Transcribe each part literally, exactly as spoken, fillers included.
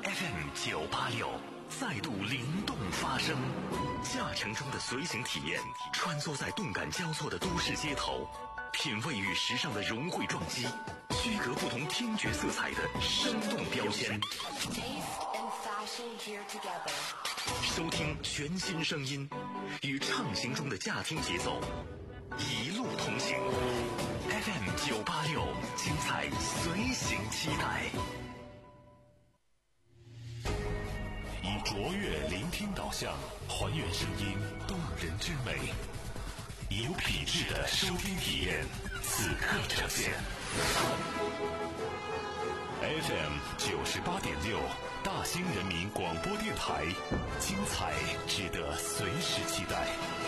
F M 九八六再度灵动发声，驾乘中的随行体验，穿梭在动感交错的都市街头，品味与时尚的融汇撞击，区隔不同听觉色彩的生动标签。收听全新声音，与畅行中的驾听节奏，一路同行。F M 九八六，精彩随行期待。以卓越聆听导向，还原声音动人之美，以有品质的收听体验，此刻呈现。F M 九十八点六，大兴人民广播电台，精彩值得随时期待。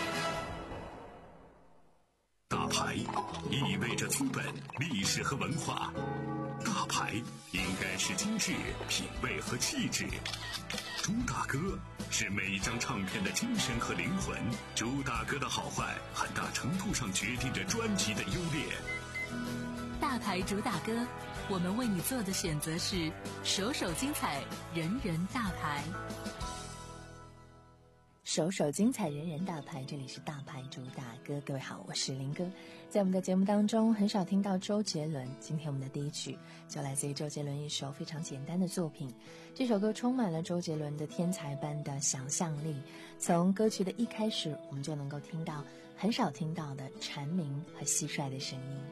大牌意味着资本、历史和文化，大牌应该是精致、品味和气质。朱大哥是每一张唱片的精神和灵魂，朱大哥的好坏很大程度上决定着专辑的优劣。 大牌主打歌，我们为你做的选择是首首精彩，人人大牌。 首首精彩，人人大牌，这里是大牌主打歌。各位好，我是林哥。在我们的节目当中很少听到周杰伦，今天我们的第一曲就来自于周杰伦一首非常简单的作品。这首歌充满了周杰伦的天才般的想象力，从歌曲的一开始我们就能够听到很少听到的蝉鸣和蟋蟀的声音。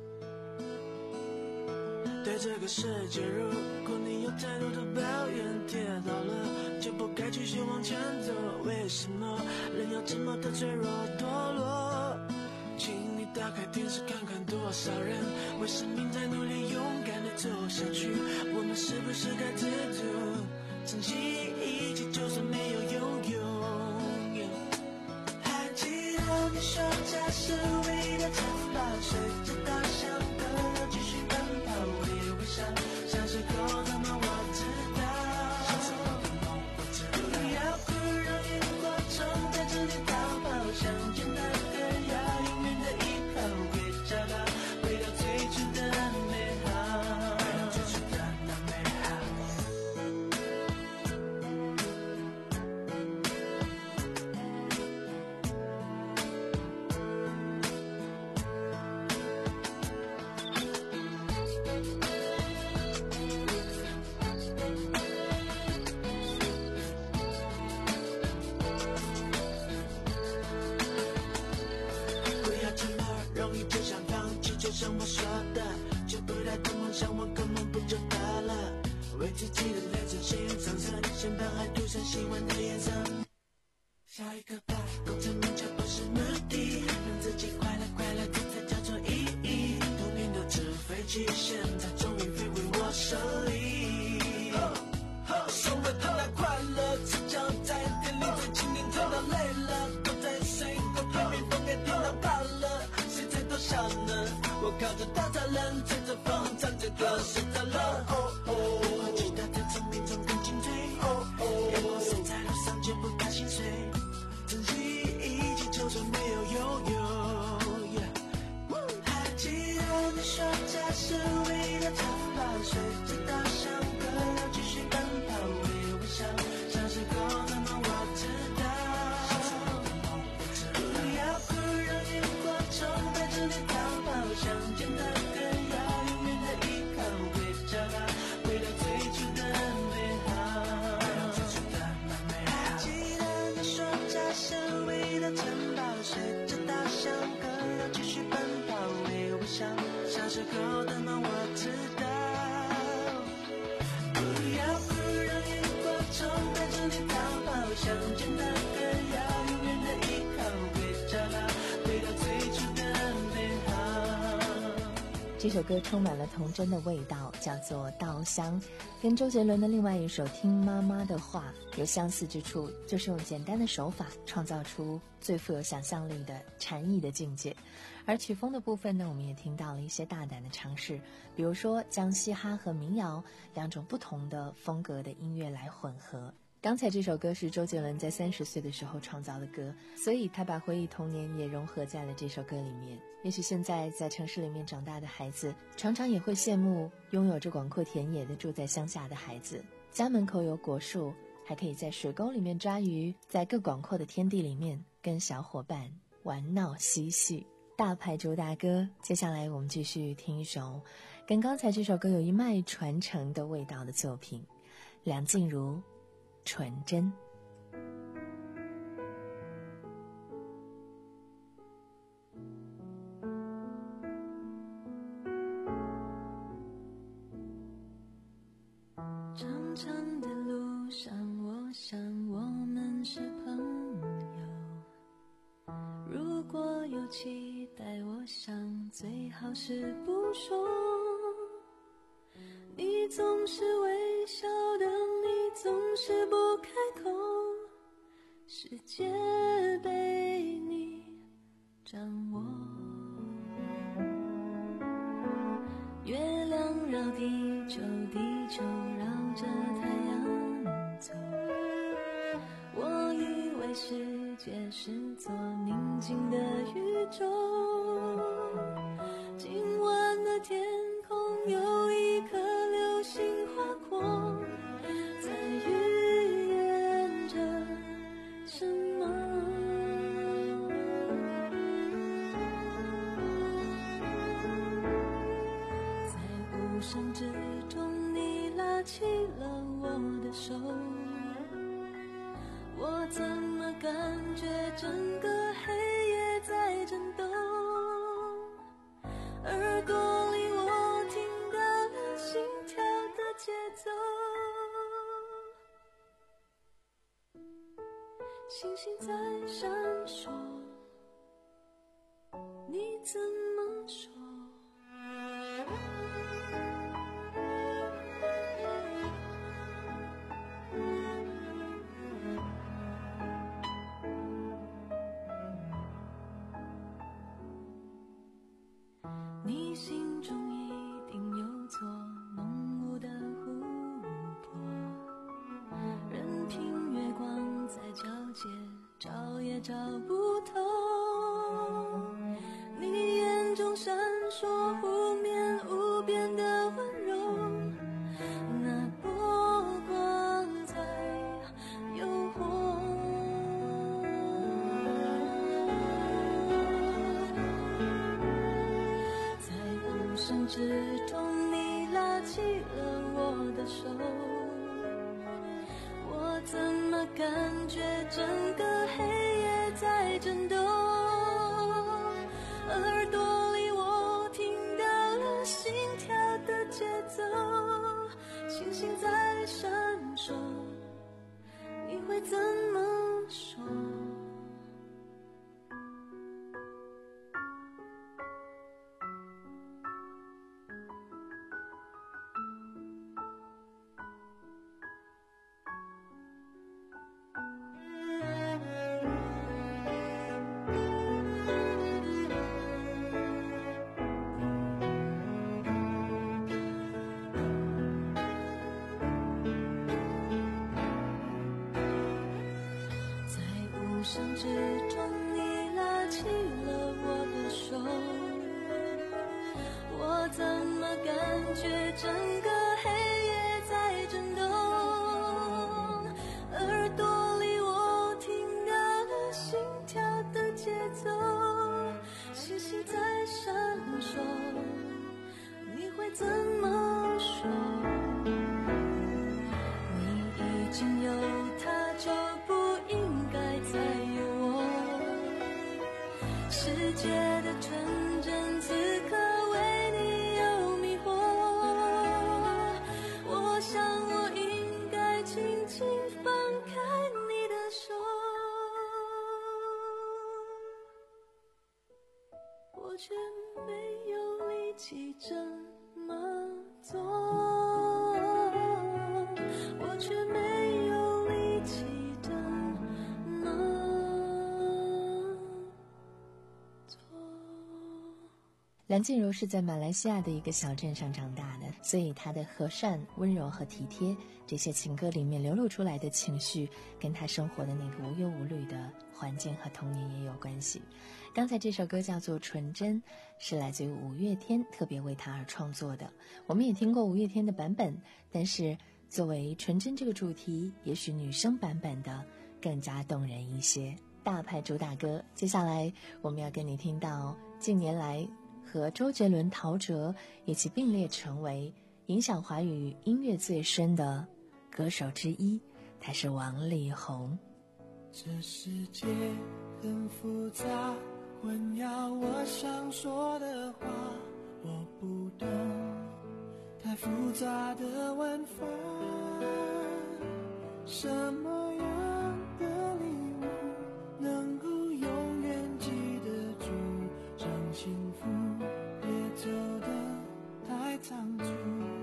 对这个世界，如果你有太多的抱怨，跌倒了就不该继续往前走。为什么人要这么的脆弱堕落？请你打开电视看看，多少人为生命在努力，勇敢的走下去。我们是不是该知足，珍惜一切，就算没有拥有。还记得你说这是唯一的城堡，随着大象的继续奔跑，像是狗的梦，我知道，像是我的梦，我知道。不要不让荧光虫在这里逃跑，想见那个要永远的依靠，会找到回到最初的美好，回到最初的那美好。就像我说的，就不带的梦想，我根本不就得了。为自己的人生鲜艳上色，先把爱涂上喜欢的颜色。下一个吧，功成名就不是目的，让自己快乐快乐，这才叫做意义。多年的纸飞机，现在终于飞回我手里。所谓的那快乐，赤脚在店里，在今天跳到累了，都在睡，都拼命风给听到怕了，谁在偷笑呢？我靠着大栅栏，吹着风，唱着歌，睡着了。哦哦，我期待在生命中更进退。哦哦，阳光洒在路上，绝不怕心碎，珍惜一切，就算没有拥有。还记得你说这是唯一的城堡，随着大象歌谣继续奔跑，微微笑，像是狗的梦，我知道。不要不让荧光虫在这里逃跑，想见那个要永远的依靠，会找到回到最初的美好，回到最初的那美好。还记得你说这是唯一的城堡，随着大象歌谣继续奔跑，微微笑，像是狗的梦，我知道。不要不让荧光虫在这里逃跑，想见那个要永远的依靠，会找到回到最初的美好。 这首歌充满了童真的味道，叫做《稻香》，跟周杰伦的另外一首《听妈妈的话》有相似之处，就是用简单的手法创造出最富有想象力的禅意的境界。而曲风的部分呢，我们也听到了一些大胆的尝试，比如说将嘻哈和民谣两种不同的风格的音乐来混合， 刚才这首歌是周杰伦在三十岁的时候创造的歌，所以他把回忆童年也融合在了这首歌里面。也许现在在城市里面长大的孩子，常常也会羡慕拥有着广阔田野的住在乡下的孩子，家门口有果树，还可以在水沟里面抓鱼，在更广阔的天地里面跟小伙伴玩闹嬉戏。大牌主打歌，接下来我们继续听一首跟刚才这首歌有一脉传承的味道的作品，梁静茹纯真。 长长的路上，我想我们是朋友，如果有期待，我想最好是不说。你总是微笑的，你总是不开口，世界被你掌握。月亮绕地球，地球绕着太阳走，我以为世界是座宁静的宇宙，今晚的天空有一颗流星划过，在预言着什么。在无声之中，你拉起了我的手，我怎么感觉整个黑夜在震动，耳朵里我听到了心跳的节奏，星星在闪烁，你怎么说？你心中一定有座浓雾的湖泊，任凭月光在皎洁，找也找不透。你眼中闪烁湖面无边的温柔，那波光在诱惑。无声之中，你拉起了我的手，我怎么感觉整个黑夜在震动，耳朵里我听到了心跳的节奏，星星在闪烁，你会怎么说？无声之中，你拉起了我的手，我怎么感觉整个黑夜在震动，耳朵里我听到了心跳的节奏，星星在闪烁，你会怎么说？你已经有他，就不应该再有我，世界的纯真此刻为你有迷惑，我想我应该轻轻放开你的手，我却没有力气这么做，我却没有力气这么做。 梁静茹是在马来西亚的一个小镇上长大的， 所以他的和善、温柔和体贴，这些情歌里面流露出来的情绪，跟他生活的那个无忧无虑的环境和童年也有关系。刚才这首歌叫做《纯真》，是来自于五月天特别为他而创作的。我们也听过五月天的版本，但是作为纯真这个主题，也许女生版本的更加动人一些。大牌主打歌，接下来我们要跟你听到近年来和周杰伦、陶喆一起并列成为影响华语音乐最深的歌手之一，他是王力宏。 这世界很复杂，混淆我想说的话，我不懂太复杂的玩法，什么样的礼物能够永远记得住，让幸福别走得太仓促，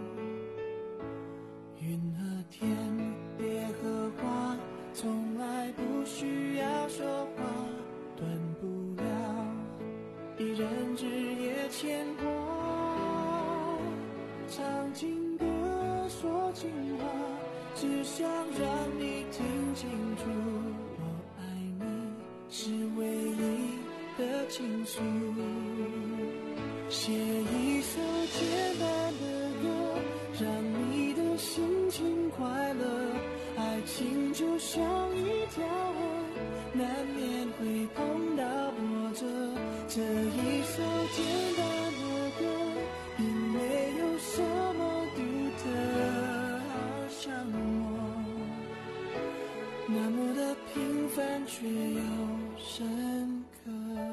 云和天别和花，从来不需要说话，断不了一人日夜牵挂，唱情歌说情话，只想让你听清楚，我爱你是唯一的倾诉，写一首简单的歌，让你的心情快乐，爱情就像一条河，难免会碰到波折，这一首简单的歌并没有什么独特，好像我那么的平凡却又深刻。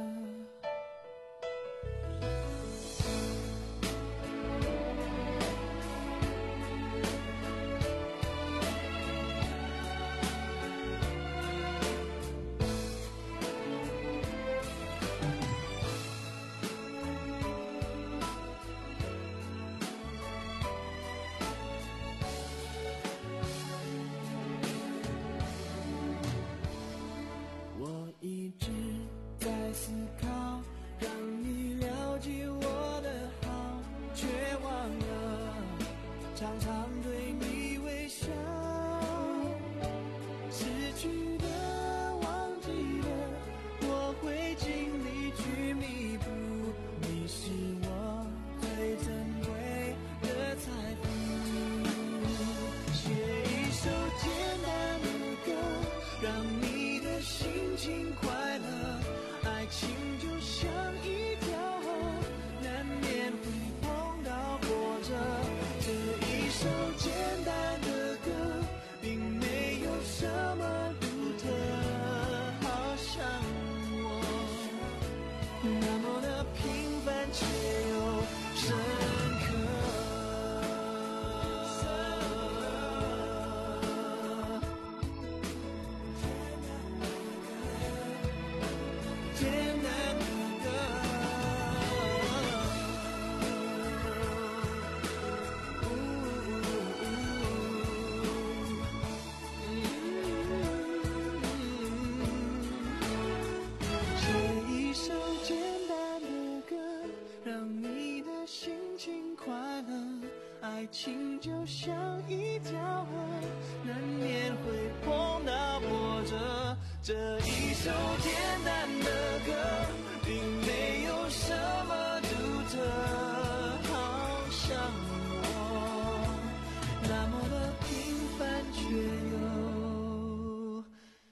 爱情就像一条河，难免会碰到波折，这一首简单的歌并没有什么独特，好像我那么的平凡却又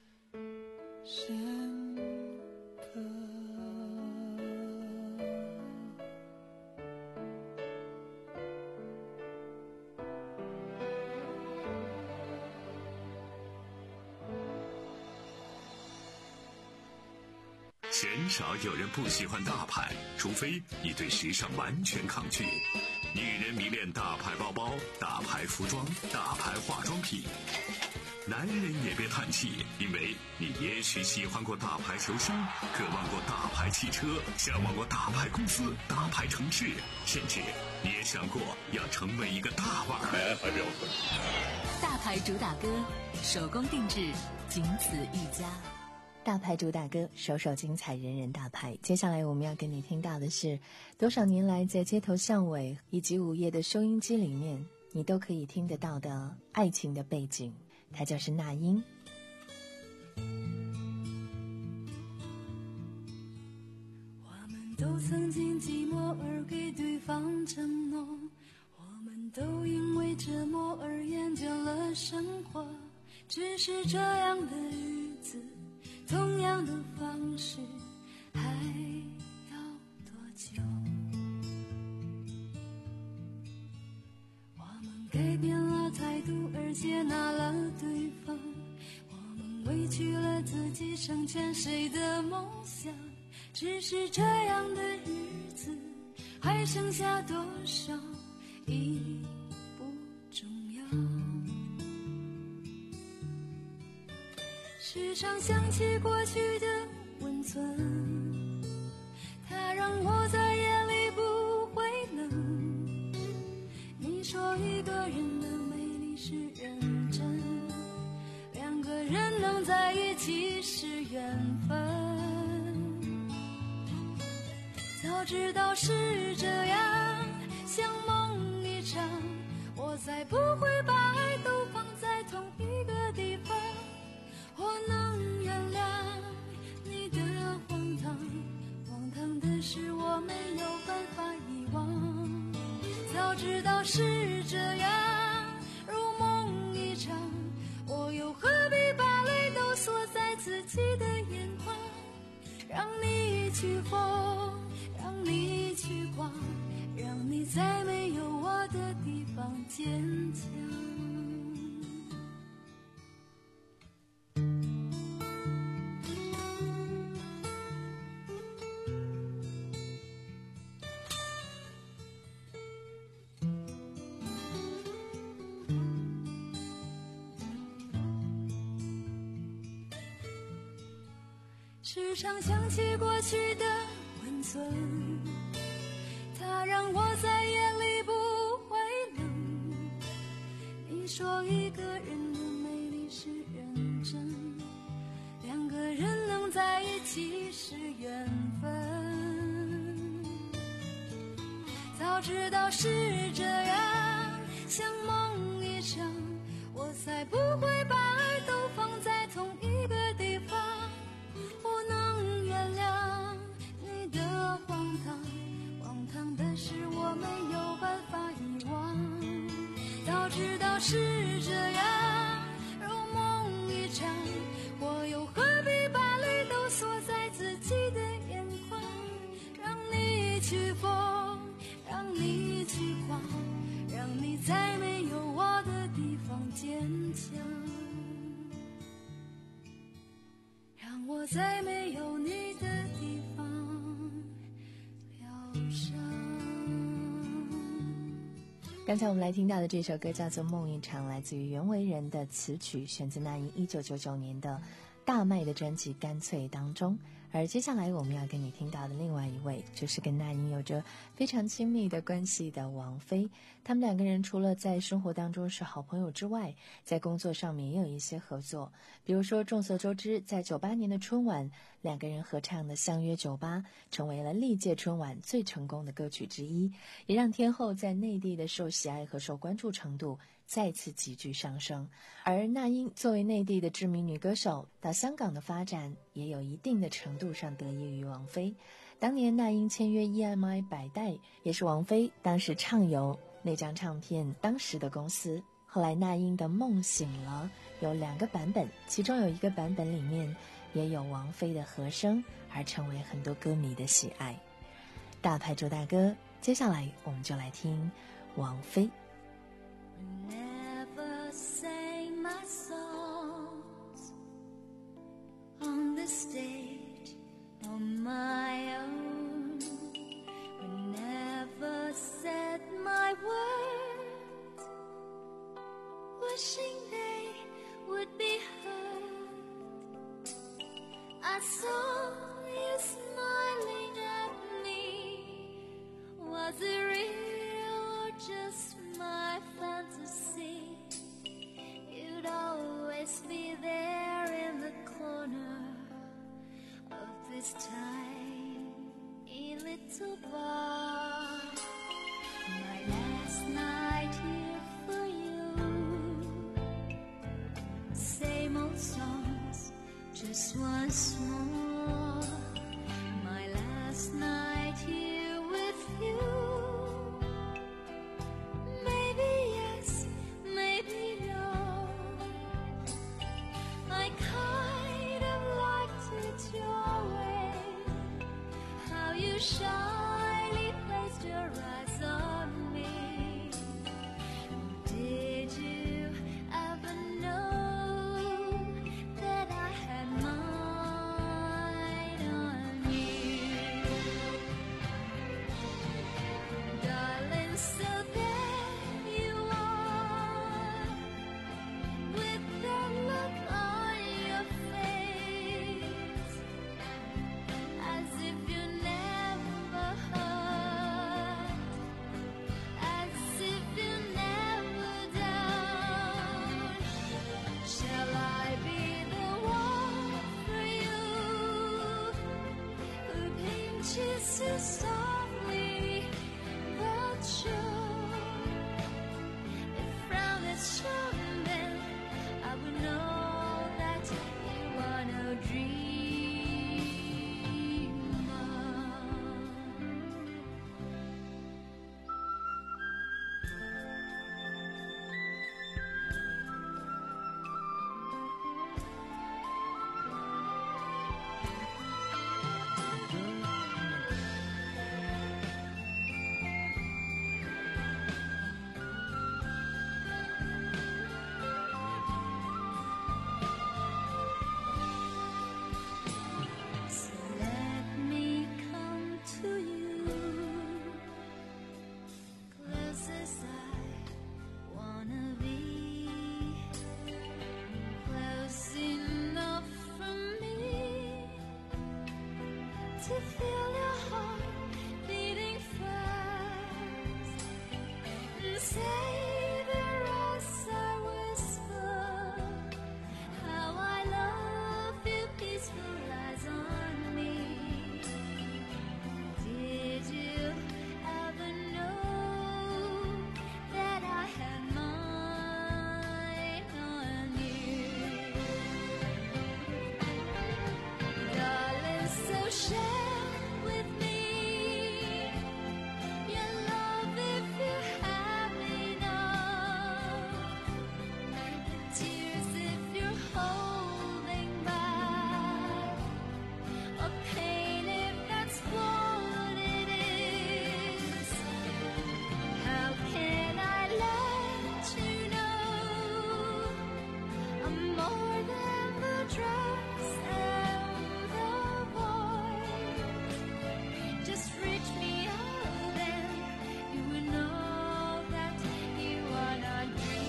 深刻。 鲜少有人不喜欢大牌，除非你对时尚完全抗拒。女人迷恋大牌包包、大牌服装、大牌化妆品。男人也别叹气，因为你也许喜欢过大牌球星，渴望过大牌汽车，向往过大牌公司、大牌城市，甚至你也想过要成为一个大腕儿。 买还标准。 大牌主打歌，手工定制，仅此一家。 大牌主打歌，首首精彩，人人大牌。接下来我们要跟你听到的是，多少年来在街头巷尾以及午夜的收音机里面，你都可以听得到的爱情的背景，它就是那英。 我们都曾经寂寞而给对方承诺，我们都因为折磨而厌倦了生活，只是这样的日子，同样的方式，还要多久？我们改变了态度而接纳了对方，我们委屈了自己成全谁的梦想，只是这样的日子，还剩下多少已不重要。时常想起过去的温存，它让我在夜里不会冷。你说一个人的美丽是认真，两个人能在一起是缘分。早知道是这样，像梦一场，我才不会把爱都放在同一个地方。我能原谅你的荒唐，荒唐的是我没有办法遗忘。早知道是这样，如梦一场，我又何必把泪都锁在自己的眼眶？让你去疯，让你去狂，让你在没有我的地方坚强。时常想起过去的温存，它让我在夜里不会冷。你说一个人的美丽是认真，两个人能在一起是缘分。早知道是这样，像梦一场，我才不会把爱都放在同一个地方。我能原谅你的荒唐，荒唐的是我没有办法遗忘。早知道是这样，如梦一场，我又何必把泪都锁在自己的眼眶？让你去疯，让你去狂，让你在没有我的地方坚强，让我在没有你的地方疗伤。 刚才我们来听到的这首歌叫做《梦一场》，来自于袁惟仁的词曲，选自那英一九九九年的大卖的专辑《干脆》当中。而接下来我们要跟你听到的另外一位，就是跟那英有着非常亲密的关系的王菲。他们两个人除了在生活当中是好朋友之外，在工作上面也有一些合作。比如说众所周知，在九八年的春晚，两个人合唱的《相约九八》成为了历届春晚最成功的歌曲之一，也让天后在内地的受喜爱和受关注程度再次急剧上升。而那英作为内地的知名女歌手，到香港的发展也有一定的程度上得益于王菲。当年那英签约 E M I 百代，也是王菲当时畅游那张唱片当时的公司。后来那英的《梦醒了》有两个版本，其中有一个版本里面也有王菲的和声，而成为很多歌迷的喜爱。大牌主打歌，接下来我们就来听王菲。 Never sang my songs on the stage on my own. We never said my words, wishing they would be heard. I saw you smiling at me. Was it real or just my fantasy? You'd always be there in the corner this tiny little bar. My last night here for you. Same old songs, just once more. My last night here with you. Maybe yes, maybe no. I kind of liked it your way, how you shyly placed your eyes on me. Did you ever know that I had mine on you? Darling, so there you are, with that look on your face, as if you never hurt, as if you never down. Shall I be the one for you, who pinches you softly but sure? If frown is shown, then I would know that you are no dreamer. So let me come to you, close as I wanna be, close enough for me to feel your heart beating fast, and savor as I whisper how I love you, peaceful lies on me. Did you ever know that I had mine on you? Darling, so share with me your love if you have enough, the tears if you're holding back, or pain if that's what it is. How can I let you know I'm more than the drugs and the voice? Just reach me out and you will know that you are not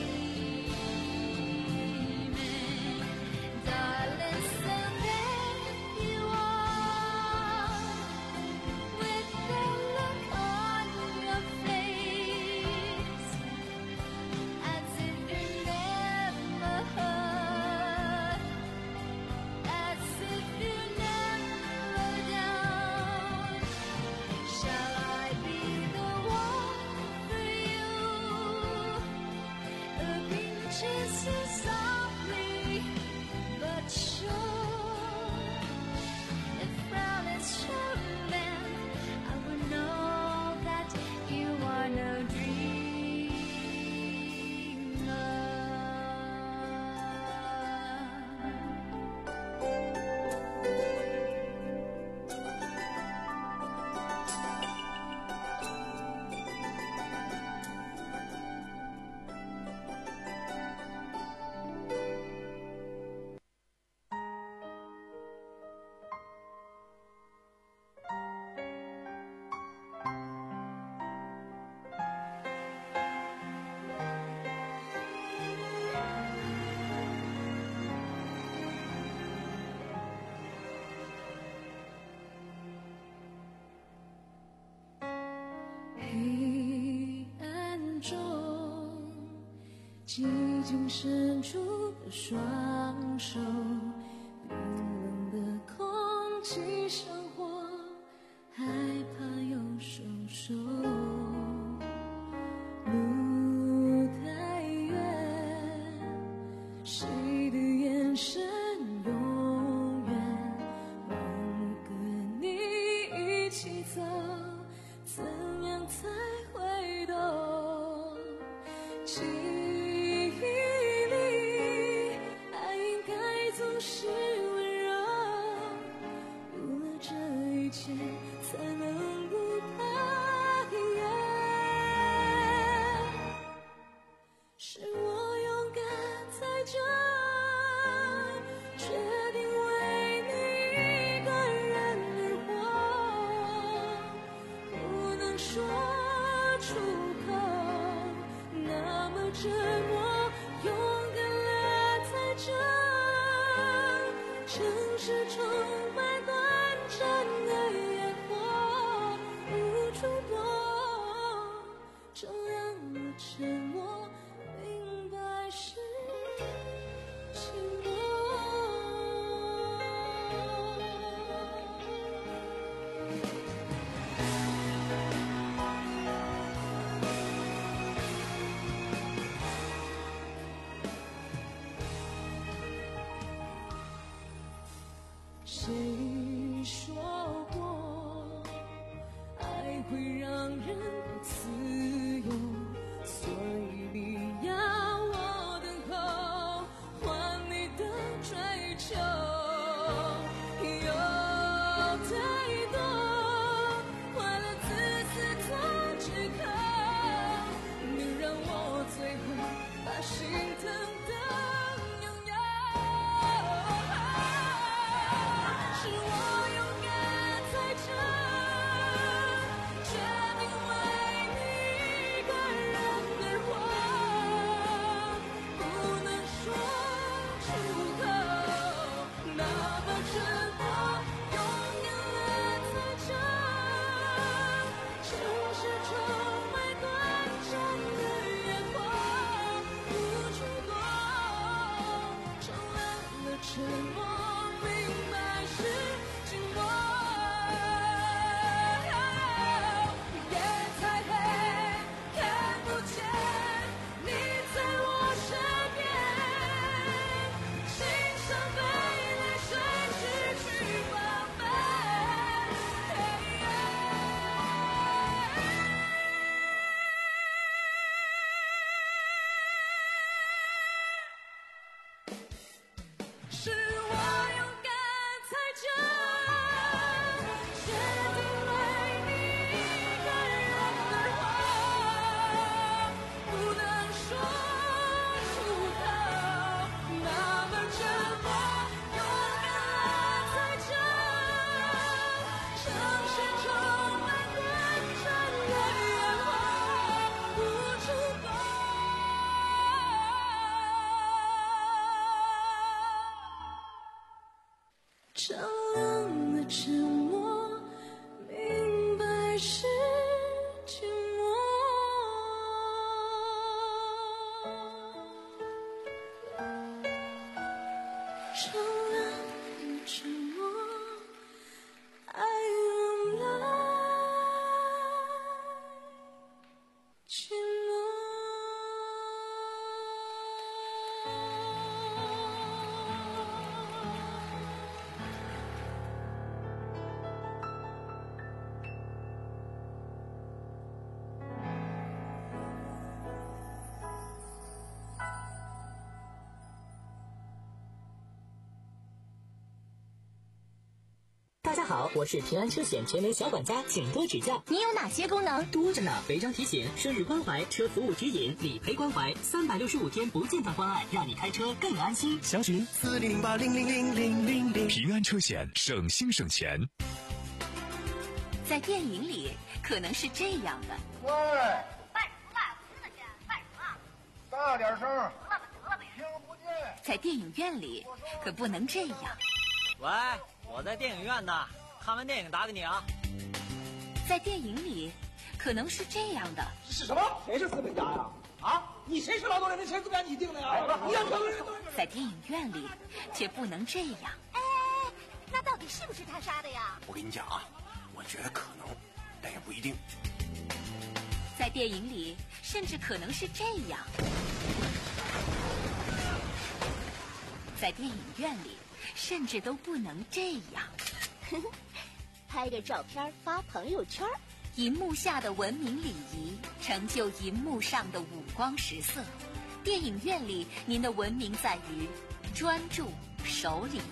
dreaming. Darling, so there you are, with the look on your face, as if you never hurt, as if you never down. Shall I be the one for you, who pinches you softly but sure? If frown is shown, then I would know that you are no黑暗中，寂静伸出的双手，冰冷的空弃生活，害怕又收手。路太远，谁的眼神永远盲目跟你一起走，怎样才会懂？记忆里，爱应该总是温柔，有了这一切，才能不怕远。是我勇敢在这，决定为你一个人而活，不能说出口，那么折磨，勇敢了在这城市充满短暂的烟火，无处躲，重样的沉默，明白是寂寞。谁说过爱会让人不自由？所以你要我等候，换你的追求。有太多快乐自私做借口，能让我最后把心疼的拥有。是我勇敢在这，决定为你一个人而活，不能说出口，那么沉默，勇敢了在这城市充满短暂的烟火，无处躲，重来了沉默，明白是寂寞。夜太黑，看不见你在我身边，心像被泪水失去防备。是我勇敢在这，决定为你一个人而活，不能说出口，那么折磨，勇敢了在这城市充满短暂的烟火，无处躲。丈量的沉默，明白是寂寞。丈量的沉默，爱用来寂寞。 大家好，我是平安车险全能小管家，请多指教。 你有哪些功能？ 多着呢，违章提醒、生日关怀、车服务指引、理赔关怀，三百六十五天不间断关爱，让你开车更安心。 详询四零零八零零零零零零。 平安车险，省心省钱。 在电影里可能是这样的， 喂， 办什么办？我听得见，办什么？ 大点声， 得了吧得了吧， 听不见。 在电影院里可不能这样。 喂，我在电影院呢，看完电影打给你啊。 在电影里可能是这样的， 是什么？谁是资本家呀？啊，你谁是劳动人民？谁资本家你定的呀？你要可能在电影院里却不能这样。 哎， 那到底是不是他杀的呀？ 我跟你讲啊，我觉得可能，但也不一定。 在电影里，甚至可能是这样；在电影院里，甚至都不能这样。 拍个照片发朋友圈。 银幕下的文明礼仪，成就银幕上的五光十色。电影院里，您的文明在于专注、守礼。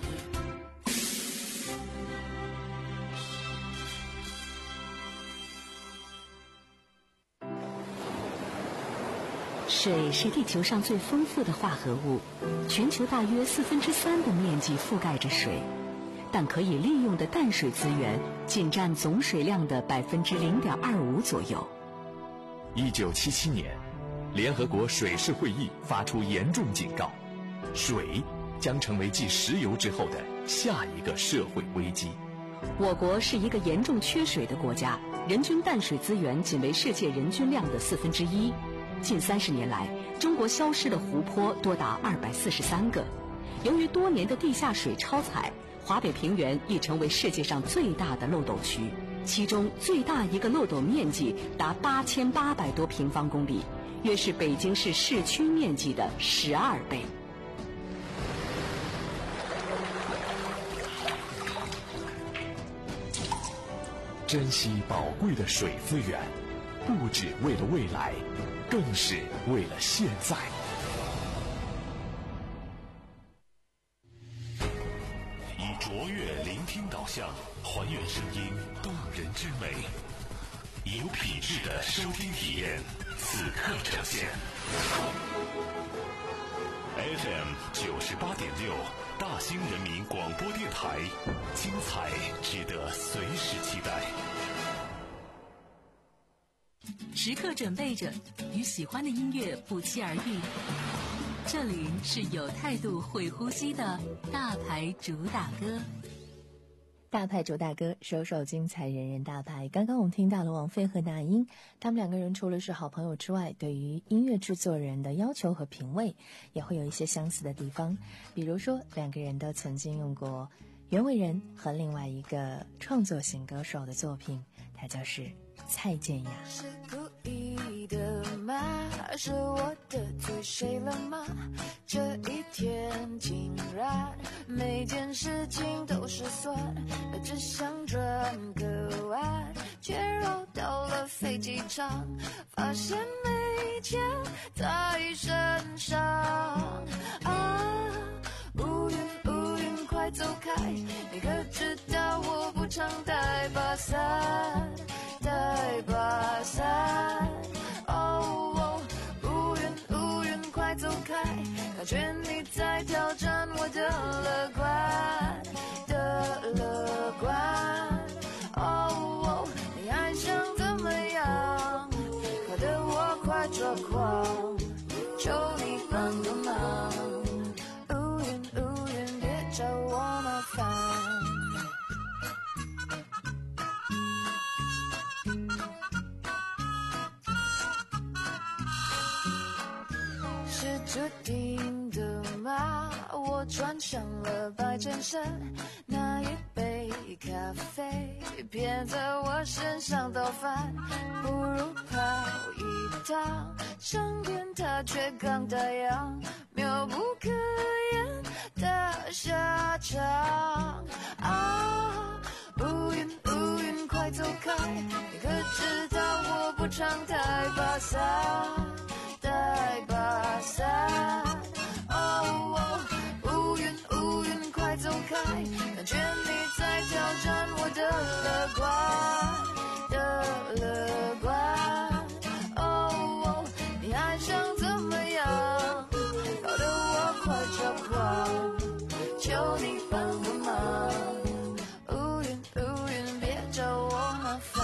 水是地球上最丰富的化合物，全球大约四分之三的面积覆盖着水，但可以利用的淡水资源仅占总水量的百分之零点二五左右。 一九七七年，联合国水事会议发出严重警告，水将成为继石油之后的下一个社会危机。 我国是一个严重缺水的国家，人均淡水资源仅为世界人均量的四分之一。近三十年来，中国消失的湖泊多达二百四十三个。由于多年的地下水超采，华北平原已成为世界上最大的漏斗区，其中最大一个漏斗面积达八千八百多平方公里，约是北京市市区面积的十二倍。 珍惜宝贵的水资源，不只为了未来，更是为了现在。以卓越聆听导向，还原声音动人之美，有品质的收听体验，此刻呈现。F M 九十八点六，大兴人民广播电台，精彩值得随时期待。 时刻准备着与喜欢的音乐不期而遇。这里是有态度会呼吸的大牌主打歌。 大牌主打歌，首首精彩，人人大牌。刚刚我们听到了王菲和那英，他们两个人除了是好朋友之外，对于音乐制作人的要求和品味也会有一些相似的地方。比如说，两个人都曾经用过袁惟仁和另外一个创作型歌手的作品，他就是蔡健雅。 是故意的吗？是我得罪谁了吗？这一天竟然每件事情都失算，只想转个弯，却绕到了飞机场，发现没钱在身上啊！乌云乌云快走开，你可知道我不常带把伞，带把伞。哦，乌云乌云快走开，感觉你在挑战我的乐观的乐观。哦，你还想怎么样？搞得我快抓狂，求你帮个忙。乌云乌云别找我麻烦。是注定的吗？我穿上了白衬衫，那一杯咖啡偏在我身上倒翻，不如跑一趟，上天它却刚打烊，妙不可言的下场啊！乌云乌云快走开，你可知道我不常带把伞，带把伞。哦，乌云乌云快走开，感觉你在挑战我的乐观的乐观。哦，你还想怎么样？搞得我快抓狂，求你帮个忙。乌云乌云别找我麻烦。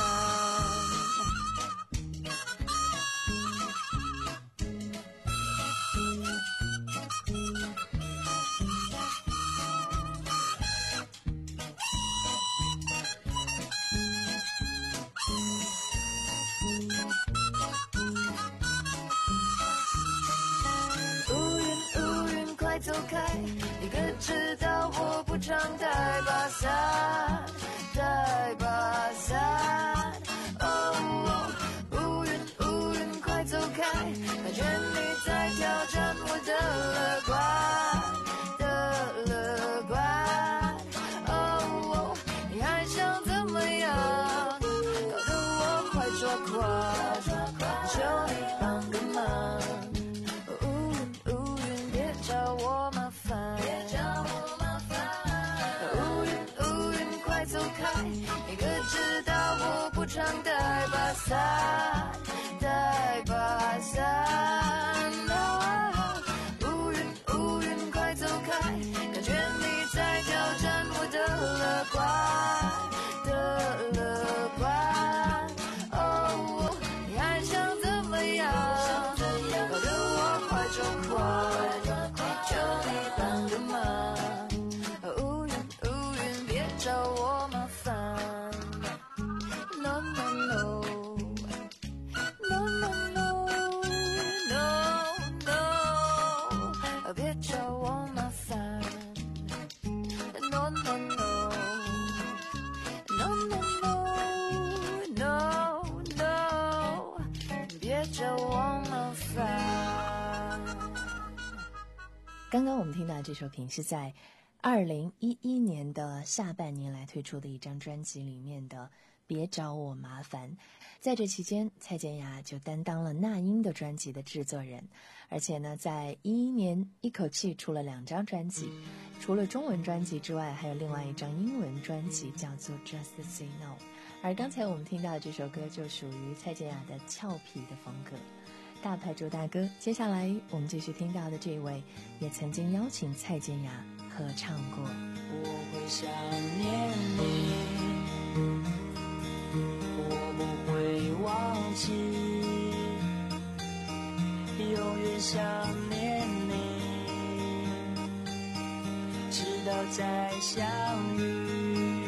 走开，你可知道我不常带把伞， 刚刚我们听到的这首品是在二零一一年的下半年来推出的一张专辑里面的别找我麻烦。在这期间，蔡健雅就担当了那英的专辑的制作人，而且呢在一一年一口气出了两张专辑，除了中文专辑之外，还有另外一张英文专辑叫做 Just Say No。 而刚才我们听到的这首歌就属于蔡健雅的俏皮的风格。大牌主大哥，接下来我们继续听到的这位也曾经邀请蔡健雅合唱过。 我会想念你，我不会忘记，永远想念你，直到再相遇。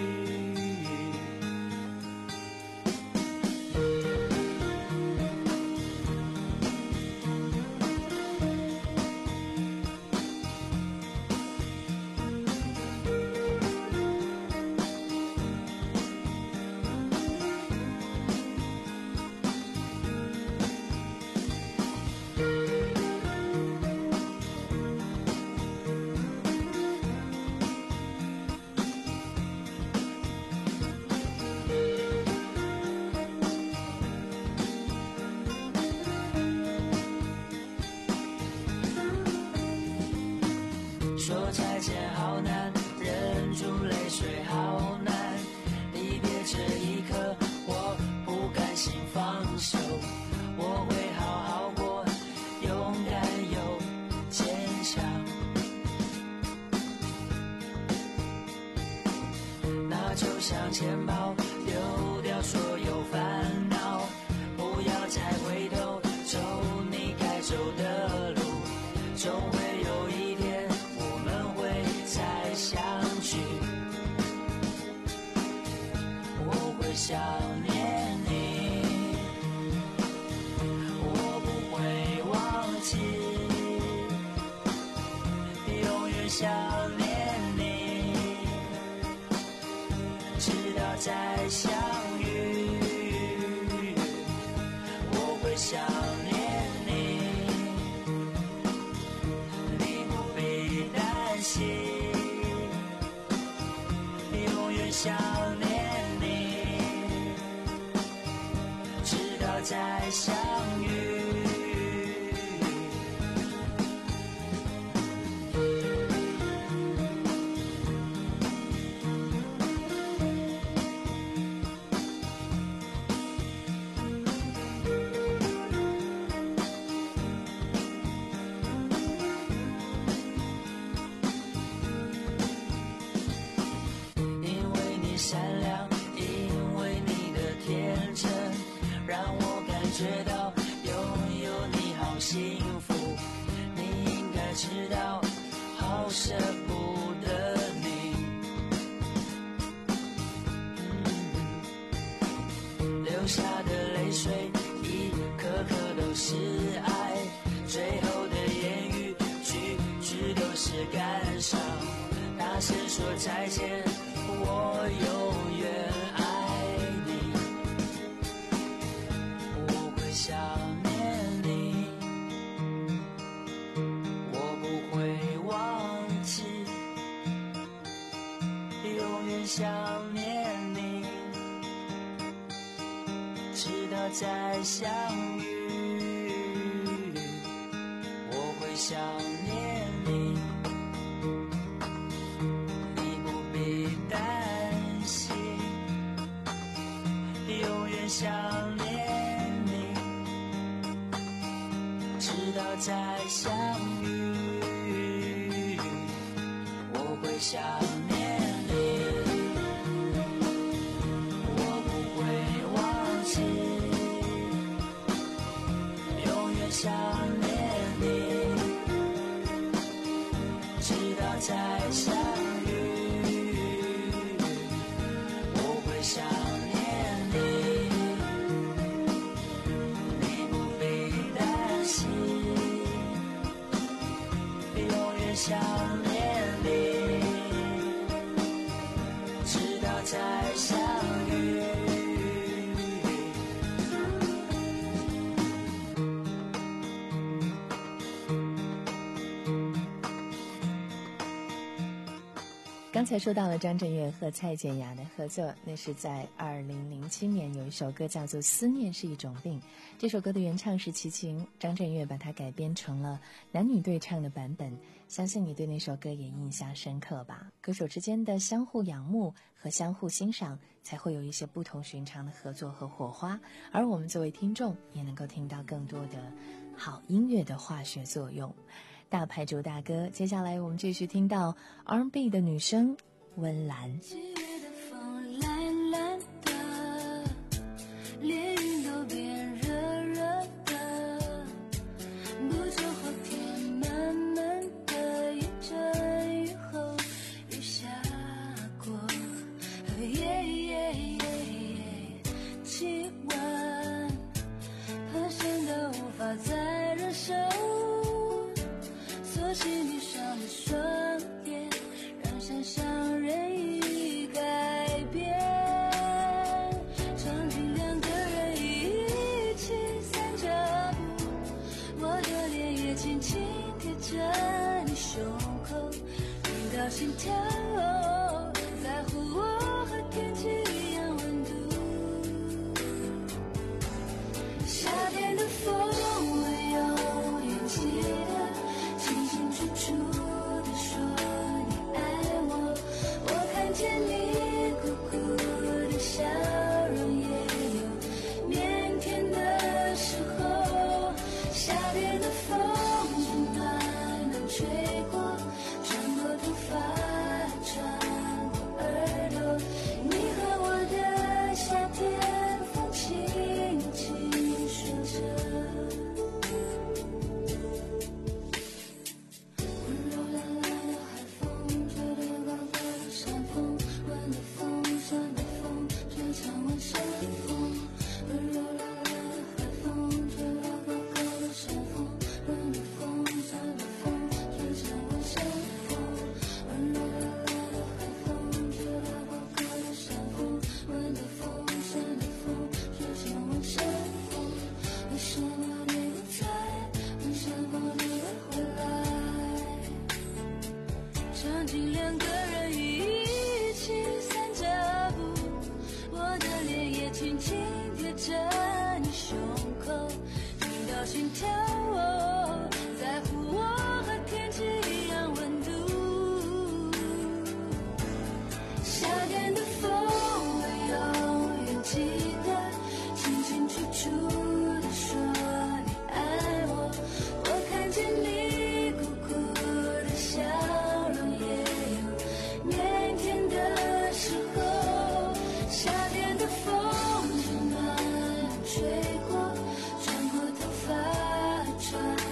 说再见好难，忍住泪水好难，离别这一刻我不甘心放手，我会好好过，勇敢又坚强。那就向前跑，丢掉所有烦恼，不要再回头，走你该走的路，总会有一天再相聚。我会想念你，我不会忘记，永远想念你，直到再相遇。我会想念你，你不必担心，想念你，直到再相遇。善良，因为你的天真，让我感觉到拥有你好幸福。你应该知道，好舍不得你。嗯、流下的泪水，一颗颗都是爱，最后的言语，句句都是感伤。大声说再见，我永远爱你，我会想念你，我不会忘记，永远想念你，直到再相遇。我会想念你，想念你，直到再相遇。我会想念你，我不会忘记，永远想念你，直到再相遇。我会想念你，想念你，直到再相遇。 刚才说到了张震岳和蔡健雅的合作，那是在二零零七年，有一首歌叫做《思念是一种病》。这首歌的原唱是齐秦，张震岳把它改编成了男女对唱的版本。相信你对那首歌也印象深刻吧？歌手之间的相互仰慕和相互欣赏，才会有一些不同寻常的合作和火花。而我们作为听众，也能够听到更多的好音乐的化学作用。大牌主大歌，接下来我们继续听到 R and B 的女声温岚。 七月的风蓝蓝的，连云都变热热的，不久后天慢慢的一阵雨后雨下过，耶耶耶，气温攀升的无法再忍受，索性闭上了双眼，让想象任意改变。场景两个人一起散着步，我的脸也轻轻贴着你胸口，听到心跳，在乎我和天气一样温度。夏天的风我永远记得，清清楚楚地说你爱我，我看见你酷酷的笑容，也有腼腆的时候。夏天的风从暖暖吹过，穿过头发，穿过耳朵，你和我的夏天，风轻轻说着。温柔懒懒的海风，吹得高高的山峰，温的风，酸的风，吹向晚上风。温柔懒懒的海风，吹得高高的山峰，温的风，酸的风，吹向晚上风。温柔懒懒的海风，吹得高高的山峰，温的风，酸的风，吹向晚上风。为什么你不在？为什么你会回来？场景两个人一起散着步，我的脸也轻轻贴着你胸口，听到心跳，在乎我和天气一样温度。夏天的风我永远记得，清清楚楚地说你爱我，我看见你酷酷的笑容，也有腼腆的时候。夏天的风从暖吹过，穿过头发，穿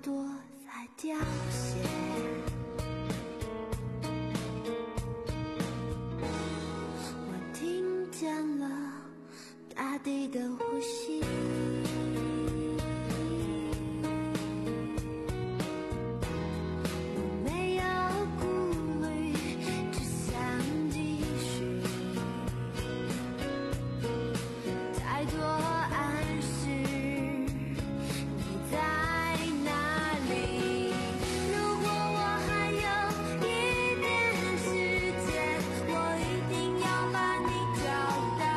朵在凋谢，我听见了大地的呼吸，我没有顾虑，只想继续，太多暗示你在哪里。如果我还有一点时间，我一定要把你找到，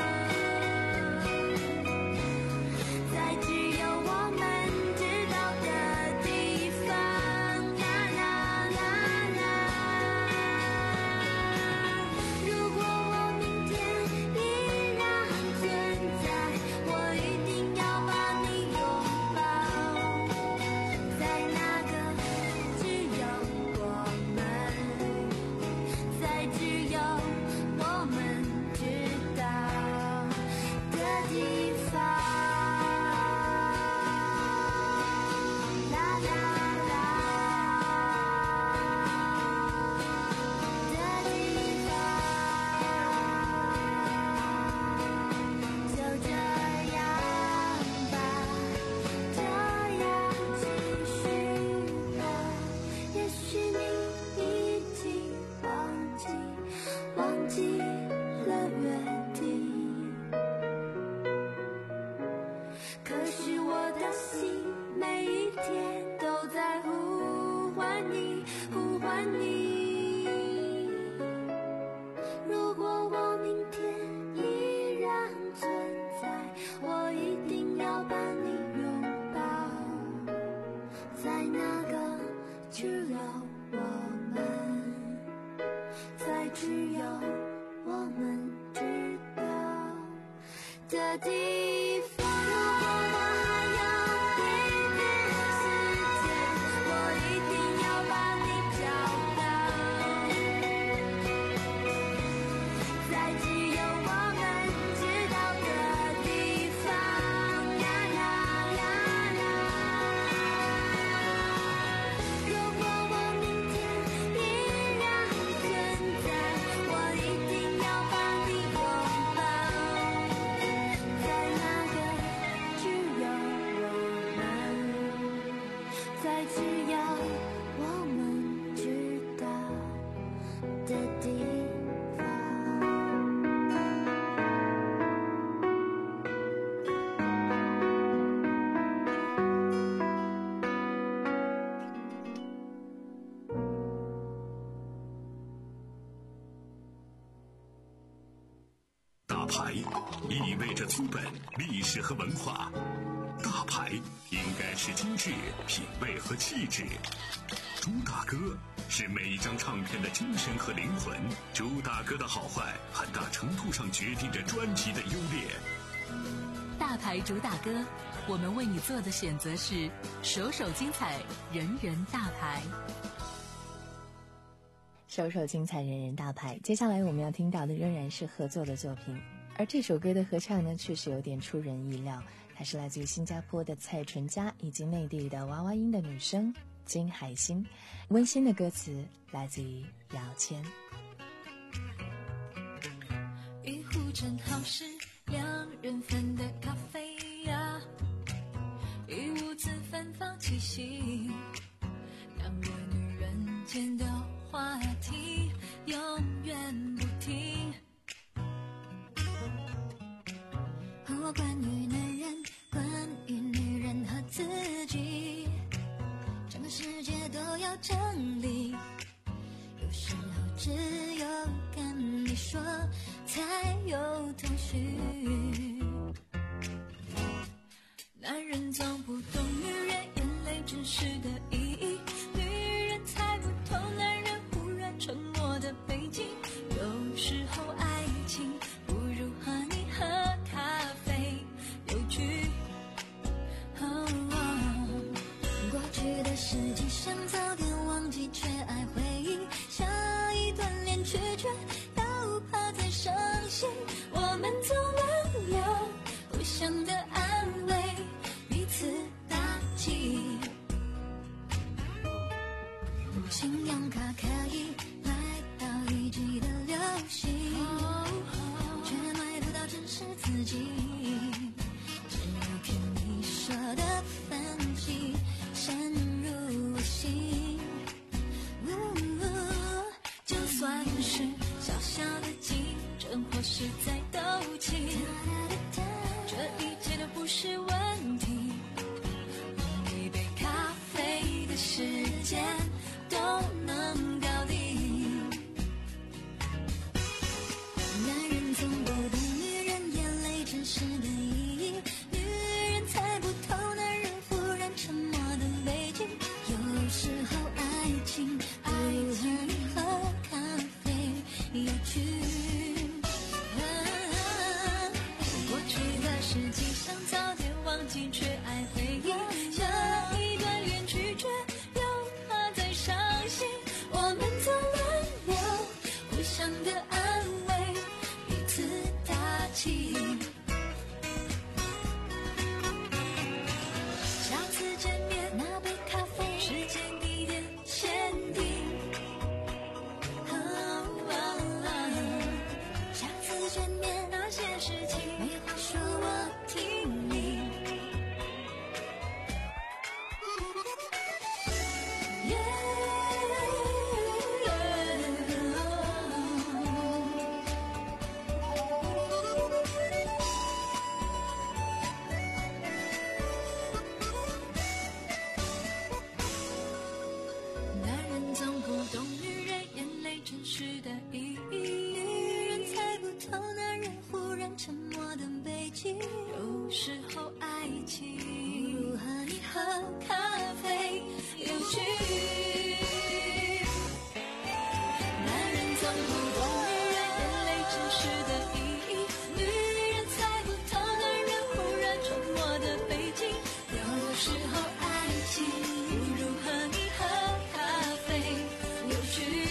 在只有我们知道的地方。啦啦啦啦，如果我明天依然存在，我一定要把你拥抱，在那个只有我们，在只有我们知道的地方。啦啦啦的地方，就这样吧，这样继续吧。也许你已经忘记，忘记了约定，可是我的心每一天都在呼唤你，呼唤你。如果我明天依然存在，我一定要把你拥抱，在那个只有我们，在只有我们知道的地方。如果我还有一点时间，我一定要把你找到，在只有我们知道的地方。啦啦啦啦，如果我明天依然存在，我一定要把你拥抱，在那个只有我们，在只有我们知道的地方。 大牌意味着资本、历史和文化，大牌应该是精致、品味和气质。朱大哥是每一张唱片的精神和灵魂，朱大哥的好坏很大程度上决定着专辑的优劣。 大牌主打歌，我们为你做的选择是首首精彩，人人大牌。 首首精彩，人人大牌。接下来我们要听到的仍然是合作的作品，而这首歌的合唱呢，确实有点出人意料，它是来自于新加坡的蔡淳佳以及内地的娃娃音的女生金海心。温馨的歌词来自于姚谦。 一壶正好是两人份的咖啡呀，一屋子芬芳气息，两个女人间的话题永远不停。和我关于男人，关于女人和自己，整个世界都要整理，有时候只有跟你说才有头绪。男人总不懂女人眼泪真实的意义，女人才不懂男人忽然沉默的背景。有时候爱情不如和你喝咖啡有趣。哦哦，过去的实际上早点忘记，却爱回忆，下一段恋曲却又怕再伤心。我们总轮流互相的安慰，彼此打气。 信用卡可以买到一 G 的流行，却买不到真实自己，只有凭你说的分析深入我心。就算是小小的竞争或是在斗气，这一切都不是问题，一杯咖啡的时间都能搞定。男人总不懂女人眼泪真实的意义，女人猜不透男人忽然沉默的背景。有时候爱情爱情和咖啡有趣，啊，过去的实际上早点忘记，却爱回忆。下一段恋曲却又怕再伤心，我们总轮流互相的安慰，彼此打气。下次见面那杯咖啡，时间地点限定。下次见面那些事情，没话说我听你。男人总不懂女人眼泪真实的意义，女人猜不透男人忽然沉默的背景。有时候爱情如和你喝咖啡有趣，男人总不懂女人眼泪真实的意义，女人猜不透男人忽然沉默的背景。有时候爱情如和你喝咖啡有趣，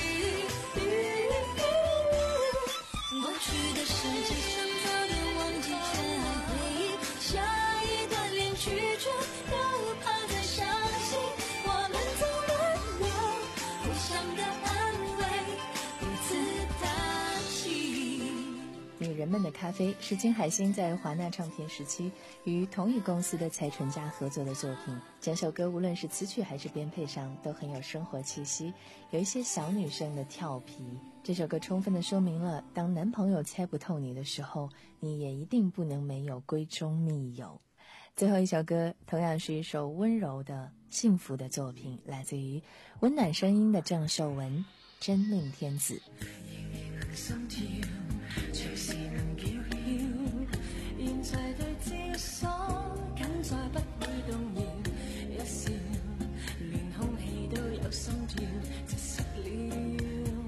过去的事迹想早点忘记，却爱回忆。下一段恋曲却又怕再伤心，我们总轮流互相的安慰，彼此打气。 女人们的咖啡是金海心在华纳唱片时期与同一公司的蔡淳佳合作的作品。整首歌无论是词曲还是编配上都很有生活气息，有一些小女生的跳皮。这首歌充分地说明了，当男朋友猜不透你的时候，你也一定不能没有闺中密友。最后一首歌同样是一首温柔的幸福的作品，来自于温暖声音的郑秀文，真命天子。 心跳隨時能叫囂，現在對照鎖緊再不會動搖，一笑連空氣都有心跳，窒息了。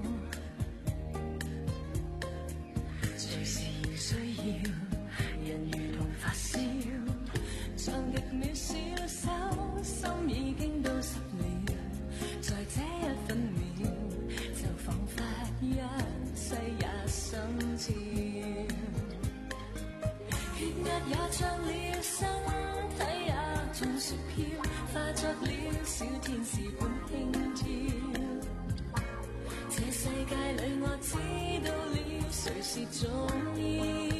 隨時仍需要人如同發燒，像極渺小手，心已經都濕了，在這一分秒就彷彿一世也心照，血壓也漲了，身體也像雪飄，化作了小天使般輕佻。這世界裏我知道了誰是重要。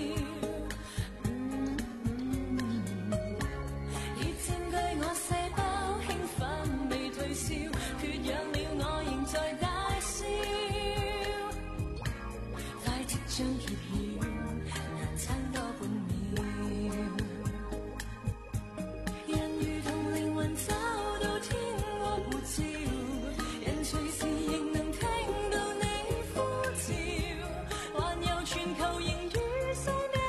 將揭曉，難撐多半秒。人如同靈魂找到天國護照，人隨時仍能聽到你呼召，環遊全球仍與世。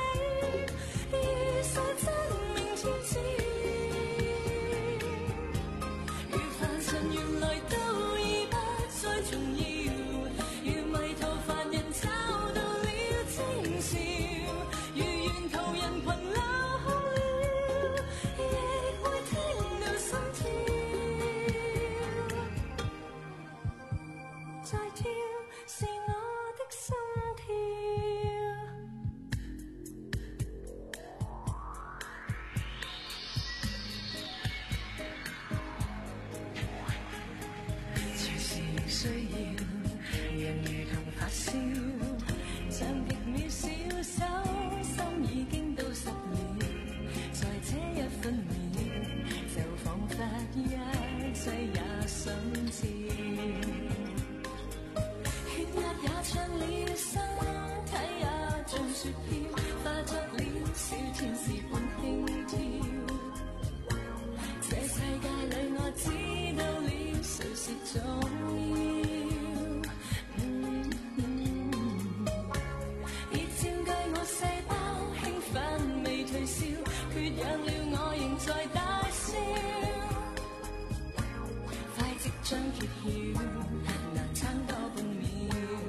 想 keep you， 那谈到不明，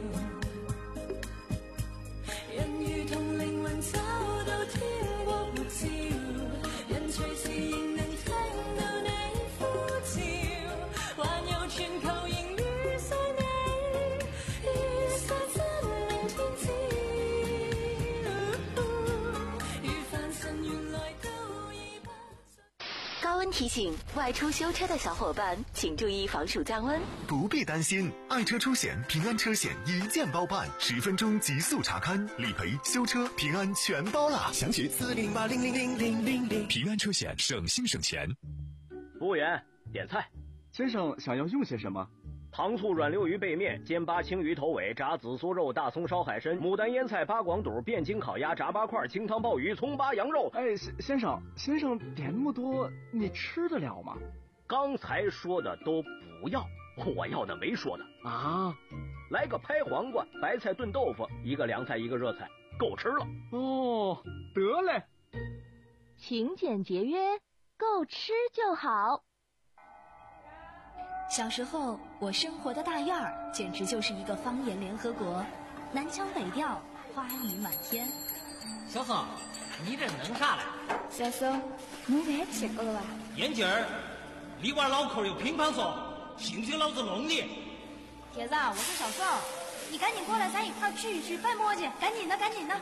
人与同灵魂早都天過沒照，人隨時仍能聽到你呼召，還有全球仍遇上你，遇上真命天子，如凡塵原來都已不再。 高温提醒，外出修车的小伙伴请注意防暑降温。 不必担心，爱车出险平安车险一键包办，十分钟极速查勘、理赔、修车，平安全包啦！详询四零八零零零零零零。平安车险，省心省钱。 服务员，点菜。 先生想要用些什么？ 糖醋软溜鱼背面、煎八青鱼头尾、炸紫苏肉、大葱烧海参、牡丹腌菜、八广肚、汴京烤鸭、炸八块、清汤鲍鱼、葱八羊肉。 哎，先生，先生点那么多，你吃得了吗？ 刚才说的都不要，我要的没说的啊！ 来个拍黄瓜、白菜炖豆腐，一个凉菜一个热菜，够吃了。 哦，得嘞。 勤俭节约，够吃就好。 小时候，我生活的大院儿简直就是一个方言联合国，南腔北调，花语满天。 小宋，你这弄啥嘞？ 小宋，你别吃过了吧？ 眼镜儿，你娃脑壳有乒乓球，信不信老子弄你？ 铁子，我是小宋，你赶紧过来，咱一块儿聚一聚，别磨叽，赶紧的，赶紧的。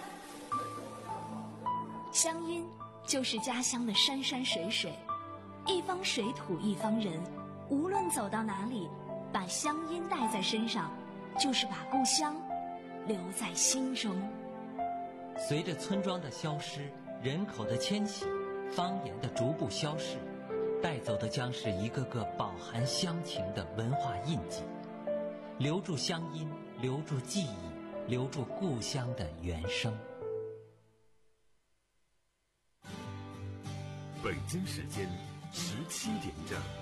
乡音就是家乡的山山水水，一方水土一方人。无论走到哪里，把乡音带在身上，就是把故乡留在心中。 随着村庄的消失，人口的迁徙，方言的逐步消逝，带走的将是一个个饱含乡情的文化印记。留住乡音，留住记忆，留住故乡的原声。 北京时间十七点整。